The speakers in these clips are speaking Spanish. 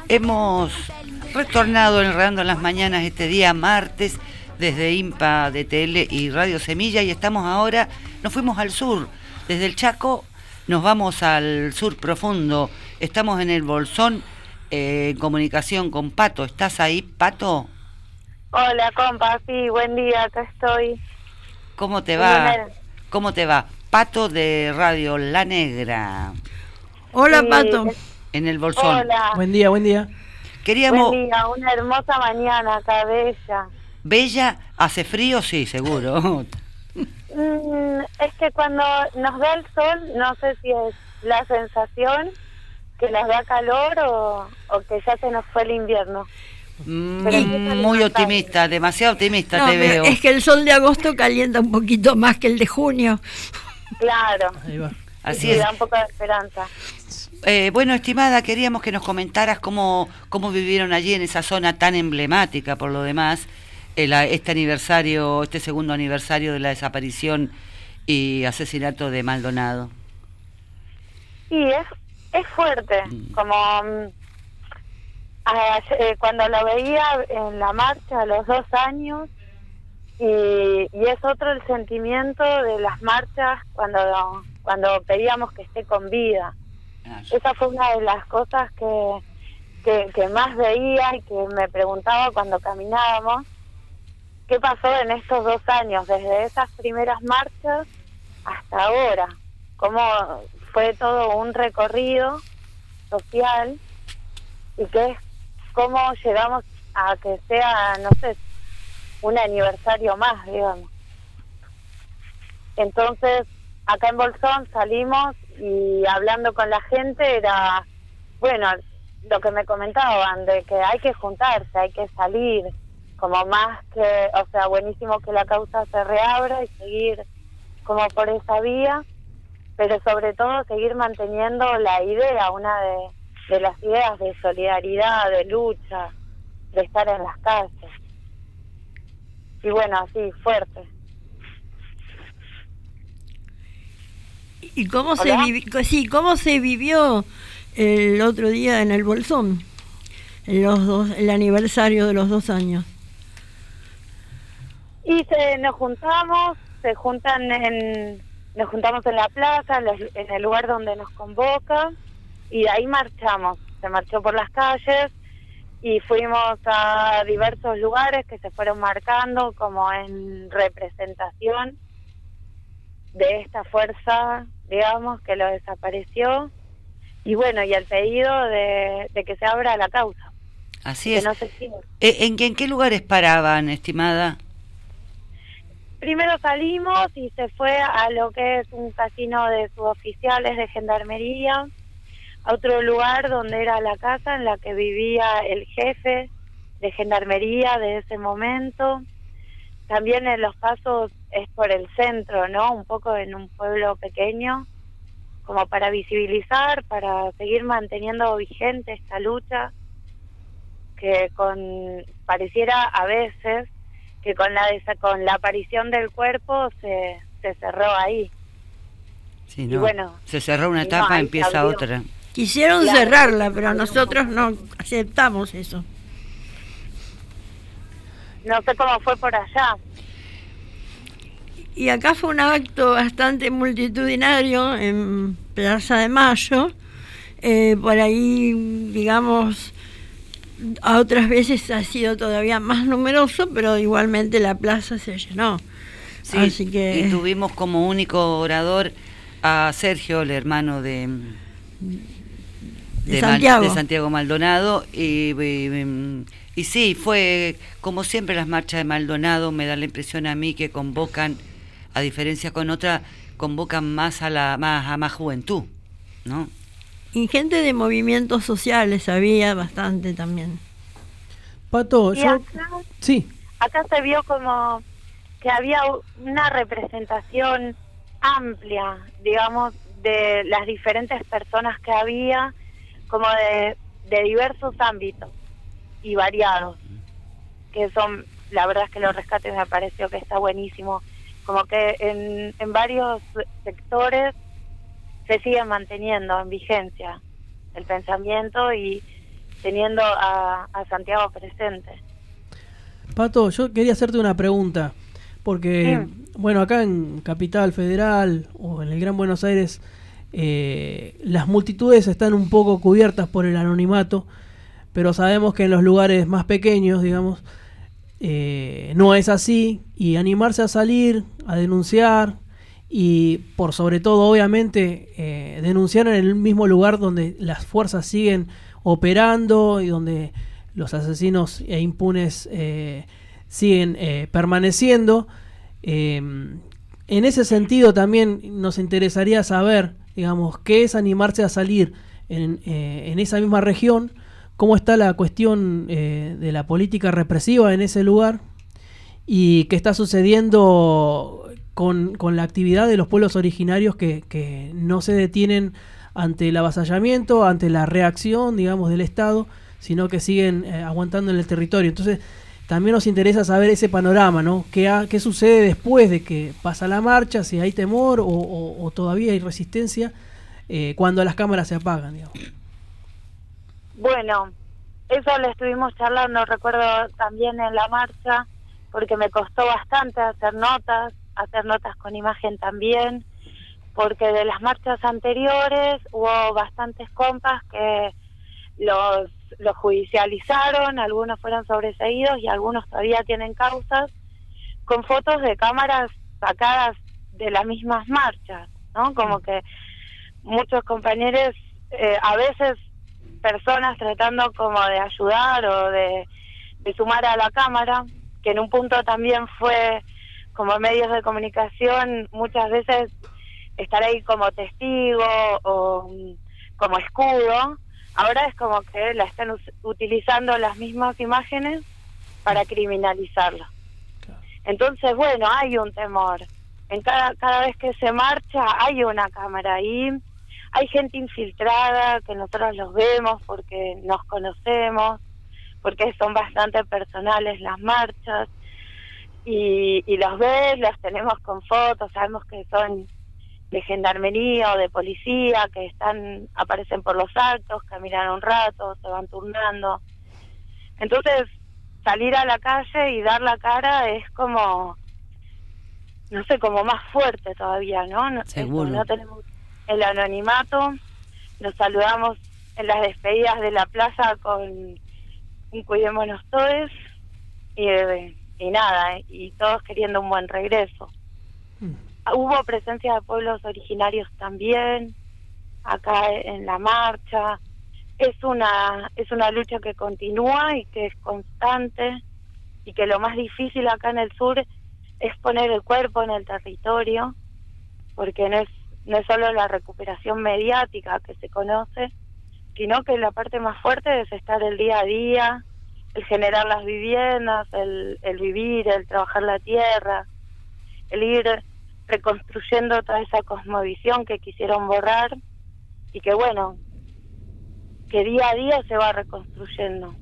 Hemos retornado Enredando en las Mañanas este día martes desde IMPA DTL y Radio Semilla y estamos ahora, nos fuimos al sur, desde el Chaco nos vamos al sur profundo, estamos en el Bolsón, en comunicación con Pato. ¿Estás ahí, Pato? Hola, compa, sí, buen día, acá estoy. ¿Cómo te va? ¿Cómo te va? Pato de Radio La Negra. Hola, Sí, Pato. En el Bolsón. Hola. Buen día, buen día. Queríamos... Buen día, una hermosa mañana acá, bella. ¿Bella? ¿Hace frío? Sí, seguro. Es que cuando nos da el sol, no sé si es la sensación que nos da calor o que ya se nos fue el invierno. Muy optimista, demasiado optimista No, te pero veo. es que el sol de agosto calienta un poquito más que el de junio. Claro. Ahí va. Así Sí, es. da un poco de esperanza. Bueno, estimada, queríamos que nos comentaras cómo vivieron allí en esa zona tan emblemática, por lo demás, este aniversario, este segundo aniversario de la desaparición y asesinato de Maldonado. Sí, es fuerte, como cuando lo veía en la marcha a los 2 años, y es otro el sentimiento de las marchas cuando pedíamos que esté con vida. Esa fue una de las cosas que más veía y que me preguntaba cuando caminábamos, ¿qué pasó en estos 2 años, desde esas primeras marchas hasta ahora? Cómo fue todo un recorrido social y cómo llegamos a que sea, no sé, un aniversario más, digamos. Entonces, acá en Bolsón salimos y hablando con la gente era, bueno, lo que me comentaban, de que hay que juntarse, hay que salir, como más que, o sea, buenísimo que la causa se reabra y seguir como por esa vía, pero sobre todo seguir manteniendo la idea, una de las ideas de solidaridad, de lucha, de estar en las calles. Y bueno, así, fuerte. ¿Y cómo ¿Hola? se vivió el otro día en el Bolsón? El aniversario de los 2 años. Y nos juntamos en la plaza, en el lugar donde nos convoca, y de ahí marchamos. Se marchó por las calles y fuimos a diversos lugares que se fueron marcando como en representación de esta fuerza, digamos, que lo desapareció. Y bueno, y el pedido de que se abra la causa. Así que es. No se siga. ¿En qué lugares paraban, estimada? Primero salimos y se fue a lo que es un casino de suboficiales de gendarmería, a otro lugar donde era la casa en la que vivía el jefe de gendarmería de ese momento. También en los pasos es por el centro, ¿no? Un poco en un pueblo pequeño, como para visibilizar, para seguir manteniendo vigente esta lucha, que pareciera a veces que con la aparición del cuerpo se cerró ahí. Sí, Y bueno, se cerró una y etapa, ahí empieza se abrió. otra. Quisieron Claro, cerrarla, pero nosotros no aceptamos eso. No sé cómo fue por allá. Y acá fue un acto bastante multitudinario en Plaza de Mayo. Por ahí, digamos, a otras veces ha sido todavía más numeroso, pero igualmente la plaza se llenó. Sí, así que... y tuvimos como único orador a Sergio, el hermano de Santiago Maldonado, y sí, fue como siempre las marchas de Maldonado, me da la impresión a mí que convocan, a diferencia con otras, convocan más a más juventud, ¿no? Y gente de movimientos sociales había bastante también. Pato, Y yo... Sí. acá se vio como que había una representación amplia, digamos, de las diferentes personas que había, como de diversos ámbitos y variados, que son, la verdad es que lo rescate me pareció que está buenísimo, como que en varios sectores se sigue manteniendo en vigencia el pensamiento y teniendo a Santiago presente. Pato, yo quería hacerte una pregunta, porque, bueno, acá en Capital Federal o en el Gran Buenos Aires, las multitudes están un poco cubiertas por el anonimato, pero sabemos que en los lugares más pequeños, digamos, no es así, y animarse a salir, a denunciar, y por sobre todo, obviamente, denunciar en el mismo lugar donde las fuerzas siguen operando y donde los asesinos impunes siguen permaneciendo. En ese sentido también nos interesaría saber, digamos, qué es animarse a salir en esa misma región, cómo está la cuestión de la política represiva en ese lugar y qué está sucediendo con la actividad de los pueblos originarios que no se detienen ante el avasallamiento, ante la reacción, digamos, del Estado, sino que siguen aguantando en el territorio. Entonces, también nos interesa saber ese panorama, ¿no? ¿Qué sucede después de que pasa la marcha? Si hay temor o todavía hay resistencia cuando las cámaras se apagan, digamos. Bueno, eso lo estuvimos charlando, recuerdo también en la marcha, porque me costó bastante hacer notas con imagen también, porque de las marchas anteriores hubo bastantes compas que los judicializaron, algunos fueron sobreseídos y algunos todavía tienen causas, con fotos de cámaras sacadas de las mismas marchas, ¿no? Como que muchos compañeros, a veces personas tratando como de ayudar o de sumar a la cámara, que en un punto también fue como medios de comunicación, muchas veces estar ahí como testigo o como escudo. Ahora es como que la están utilizando las mismas imágenes para criminalizarlo. Entonces, bueno, hay un temor. En cada vez que se marcha hay una cámara ahí, hay gente infiltrada que nosotros los vemos porque nos conocemos, porque son bastante personales las marchas, y los ves, los tenemos con fotos, sabemos que son de gendarmería o de policía, que aparecen por los actos, caminan un rato, se van turnando. Entonces, salir a la calle y dar la cara es como, no sé, como más fuerte todavía, ¿no? Seguro. No tenemos el anonimato, nos saludamos en las despedidas de la plaza con un cuidémonos todos, y nada, y todos queriendo un buen regreso. Hubo presencia de pueblos originarios también acá en la marcha. Es una lucha que continúa y que es constante, y que lo más difícil acá en el sur es poner el cuerpo en el territorio, porque no es solo la recuperación mediática que se conoce, sino que la parte más fuerte es estar el día a día, el generar las viviendas, el vivir, el trabajar la tierra, el ir reconstruyendo toda esa cosmovisión que quisieron borrar, y que bueno, que día a día se va reconstruyendo.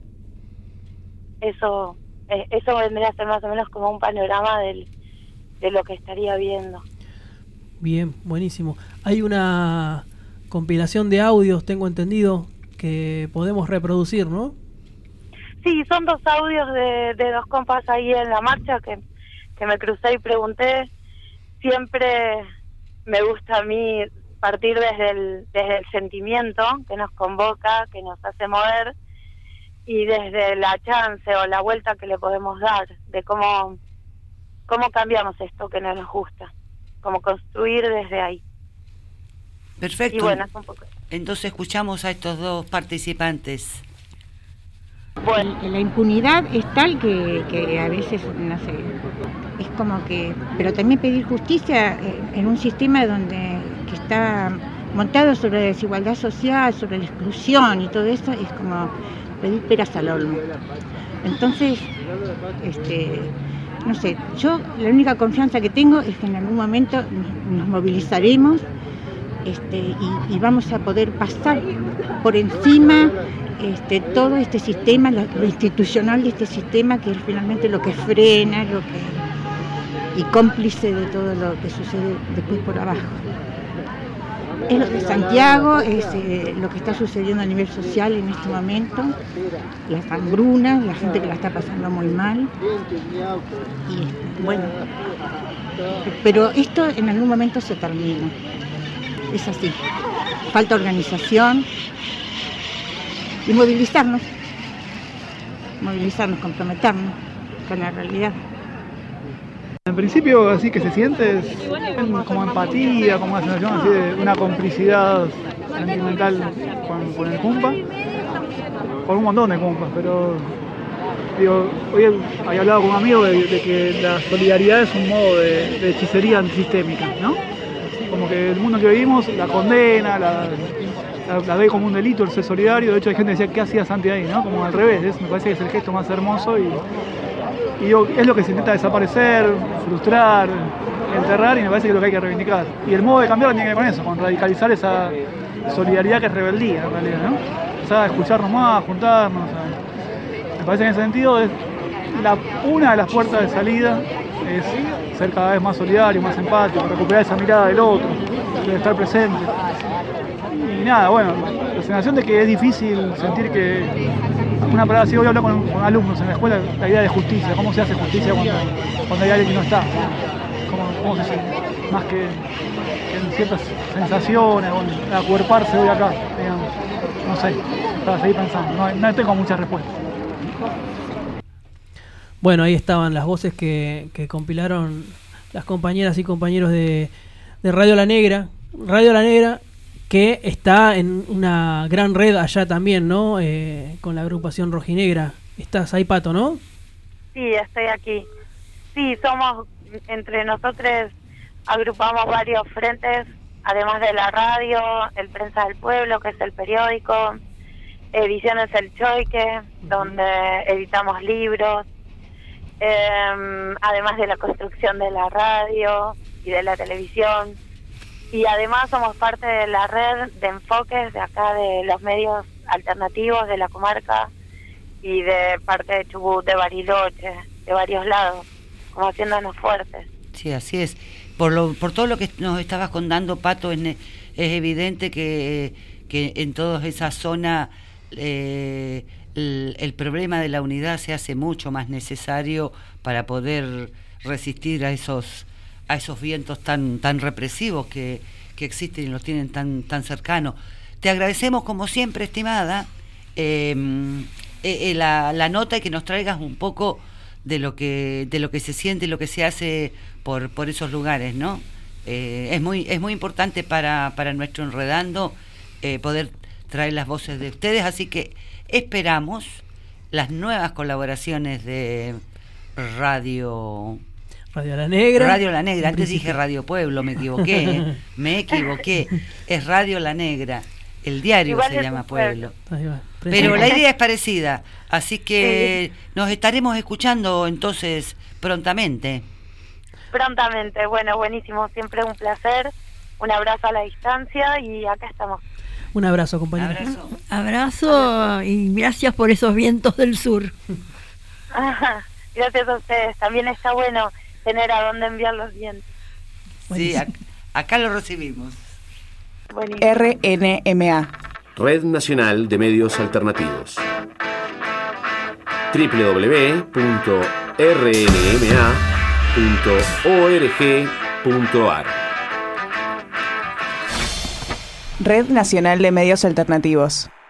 Eso vendría a ser más o menos como un panorama de lo que estaría viendo. Bien, buenísimo. Hay una compilación de audios, tengo entendido, que podemos reproducir, ¿no? Sí, son 2 audios de 2 compas ahí en la marcha que me crucé y pregunté. Siempre me gusta a mí partir desde el sentimiento que nos convoca, que nos hace mover, y desde la chance o la vuelta que le podemos dar, de cómo cambiamos esto que no nos gusta, cómo construir desde ahí. Perfecto. Y bueno, es un poco. Entonces escuchamos a estos 2 participantes. Bueno, La impunidad es tal que a veces, no sé, es como que... Pero también pedir justicia en un sistema que está montado sobre la desigualdad social, sobre la exclusión y todo eso, es como pedir peras al olmo. Entonces, no sé, yo la única confianza que tengo es que en algún momento nos movilizaremos y vamos a poder pasar por encima todo este sistema, lo institucional de este sistema, que es finalmente lo que frena, y cómplice de todo lo que sucede después por abajo. Es lo de Santiago, es lo que está sucediendo a nivel social en este momento, las hambrunas, la gente que la está pasando muy mal. Y bueno, pero esto en algún momento se termina. Es así. Falta organización y movilizarnos, comprometernos con la realidad. En principio, así que se siente es como empatía, como una sensación así de una complicidad sentimental con el cumpa, con un montón de cumpas, pero digo, hoy había hablado con un amigo de que la solidaridad es un modo de hechicería antisistémica, ¿no? Como que el mundo que vivimos la condena, la ve como un delito el ser solidario. De hecho hay gente que decía, ¿qué hacía Santi ahí? ¿No? Como al revés, me parece que es el gesto más hermoso y digo, es lo que se intenta desaparecer, frustrar, enterrar, y me parece que es lo que hay que reivindicar. Y el modo de cambiarlo tiene que ver con eso, con radicalizar esa solidaridad que es rebeldía en realidad, ¿no? O sea, escucharnos más, juntarnos. Me parece que en ese sentido es una de las puertas de salida es ser cada vez más solidario, más empático, recuperar esa mirada del otro, de estar presente. Y nada, bueno, la sensación de que es difícil sentir que una palabra así. Voy a hablar con alumnos en la escuela, la idea de justicia, cómo se hace justicia cuando hay alguien que no está, cómo se hace, más que en ciertas sensaciones, bueno, acuerparse hoy acá, digamos, no sé, para seguir pensando, no tengo muchas respuestas. Bueno, ahí estaban las voces que compilaron las compañeras y compañeros de Radio La Negra, que está en una gran red allá también, ¿no? Con la agrupación rojinegra. Estás ahí, Pato, ¿no? Sí, estoy aquí. Sí, somos, entre nosotros agrupamos varios frentes, además de la radio, el Prensa del Pueblo, que es el periódico, Ediciones El Choique, donde editamos libros, además de la construcción de la radio y de la televisión. Y además somos parte de la red de enfoques de acá, de los medios alternativos de la comarca y de parte de Chubut, de Bariloche, de varios lados, como haciéndonos fuertes. Sí, así es. Por todo lo que nos estabas contando, Pato, es evidente que en toda esa zona el problema de la unidad se hace mucho más necesario para poder resistir a esos vientos tan represivos que existen y los tienen tan cercanos. Te agradecemos como siempre, estimada, la nota y que nos traigas un poco de lo que se siente y lo que se hace por esos lugares, ¿no? Es muy importante para nuestro Enredando poder traer las voces de ustedes, así que esperamos las nuevas colaboraciones de Radio La Negra, antes dije Radio Pueblo, me equivoqué. Es Radio La Negra, el diario igual se llama Pueblo. Pero la idea es parecida, así que nos estaremos escuchando entonces prontamente. Bueno, buenísimo, siempre un placer, un abrazo a la distancia y acá estamos. Un abrazo, compañera. Abrazo y gracias por esos vientos del sur. Gracias a ustedes, también está bueno tener a dónde enviar los vientos. Sí, acá lo recibimos. Buenísimo. RNMA, Red Nacional de Medios Alternativos. www.rnma.org.ar. Red Nacional de Medios Alternativos.